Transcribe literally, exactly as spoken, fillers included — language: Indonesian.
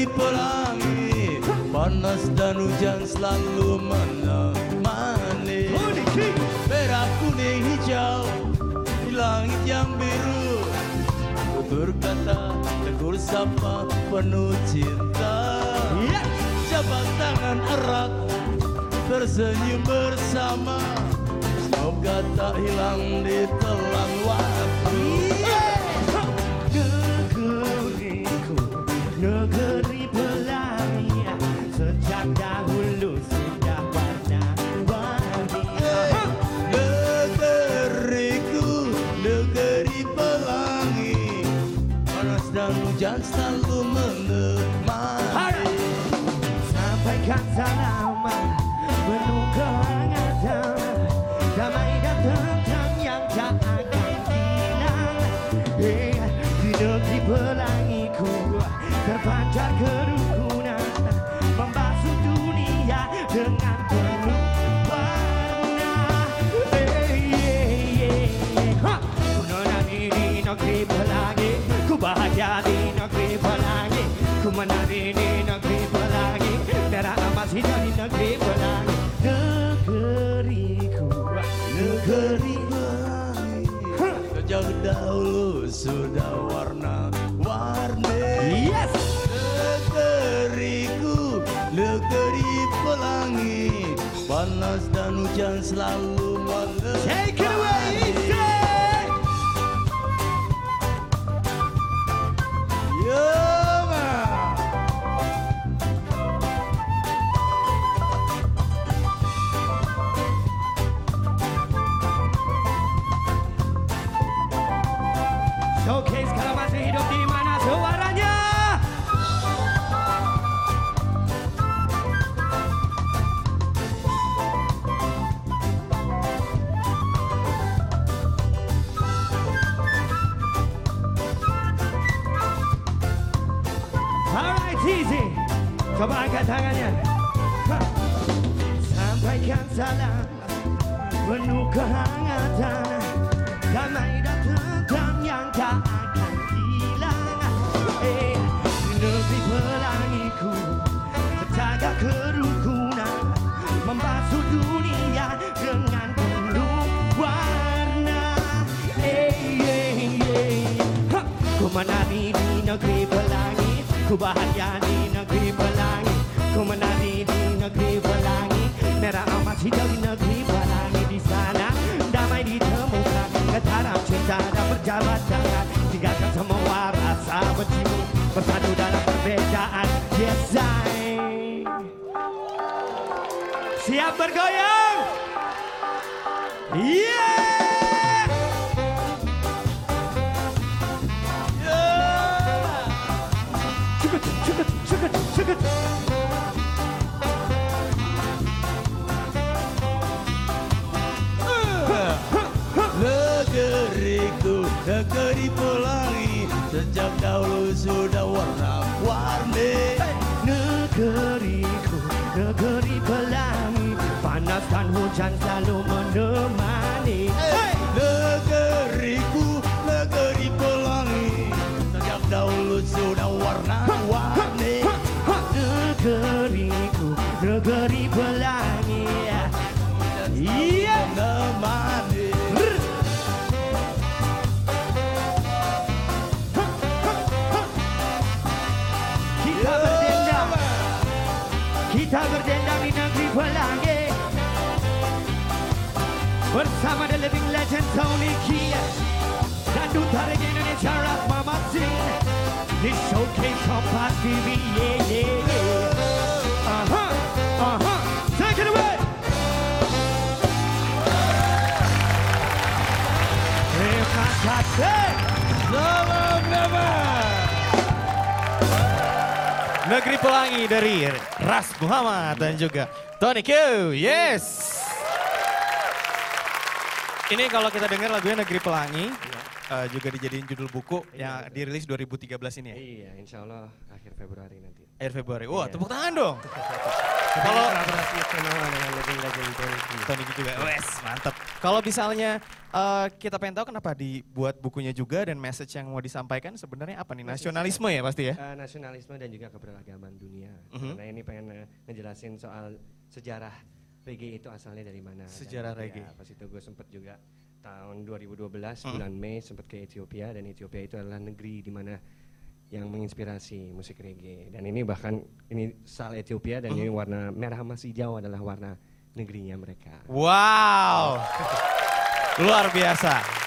negeri pelangi, panas dan hujan selalu menemani. Merah, kuning, hijau, di langit yang biru, tutur kata, tegur sapa, penuh cinta. Jabat tangan erat, tersenyum bersama, semoga tak hilang di telan waktu. Negeriku, negeri pelangi, sejak dahulu sudah warna-warni. Negeriku, negeri pelangi, panas dan hujan selalu menemani. Sampaikan salam penuh kehangatan, damai dan tentram yang tak akan hilang. Eh, di negeri pelangiku terpancar kerukunan, membasuh dunia dengan penuh warna. Eh, eh, eh, ha! Ku menari di negeri pelangi, ku bahagia di negeri pelangi, ku menari di negeri pelangi, merah emas hijau di negeri pelangi. Negeriku, negeri Pelangi, sejak dahulu sudah warna-warni. yes. Negeriku, negeri pelangi, panas dan hujan selalu menemani. Take it away, Easy. Yeah, man. Showcase kalau masih hidup di mana suaranya? Alright, easy. Coba angkat tangannya. Ha. Sampaikan salam penuh kehangatan, damai dan tentram yang tak akan hilang. Eh, di negeri pelangiku terjaga kerukunan, membasuh dunia dengan penuh warna. Eh, eh, eh. Ha. Ku menari di negeri pelangi, ku bahagia di negeri pelangi, ku menari di negeri pelangi, merah emas hijau di negeri pelangi. Di sana damai ditemukan, getaran cinta dan berjabat tangan, tinggalkan semua rasa bencimu, bersatu dalam perbedaan. Yes, I. Siap bergoyang? Yeah! Cukup, cukup, cukup, cukup. Negeriku, negeri pelangi, sejak dahulu sudah warna-warni. Negeriku, negeri pelangi, panas dan hujan selalu menemani. Negeriku, negeri pelangi, sejak dahulu sudah warna-warni. Negeriku, negeri pelangi, iya. Menemani. Kita berdendam, kita berdendam di negeri pelangi, bersama the living legend Tony Kia dan duta reggae Indonesia Rahma Masin di showcase Kompas T V. Yeah, yeah, yeah. Aha, aha, take it away. Terima kasih. Salam damai. Negeri Pelangi dari Ras Muhammad dan juga Tony Q. Yes. Ini kalau kita dengar lagunya Negeri Pelangi, uh, juga dijadiin judul buku yang dirilis dua ribu tiga belas ini ya? Iya, insya Allah akhir Februari nanti. Akhir Februari. Wah, Iya. tepuk tangan dong. Kalau Kalau kolaborasi sama dengan Legend Legend Tony Q. Tony Q juga, wes mantap. Kalau misalnya uh, kita pengen tahu kenapa dibuat bukunya juga dan message yang mau disampaikan sebenarnya apa nih? Nasionalisme ya pasti ya? Uh, nasionalisme dan juga keberagaman dunia. Mhm. Karena ini pengen uh, ngejelasin soal sejarah reggae itu asalnya dari mana. Sejarah Dan, reggae. Ya, pas itu gue sempet juga tahun dua ribu dua belas Mhm. bulan Mei sempet ke Ethiopia, dan Ethiopia itu adalah negeri di mana yang menginspirasi musik reggae. Dan ini bahkan ini sal Ethiopia dan ini warna merah emas hijau adalah warna negerinya mereka. Wow, luar biasa.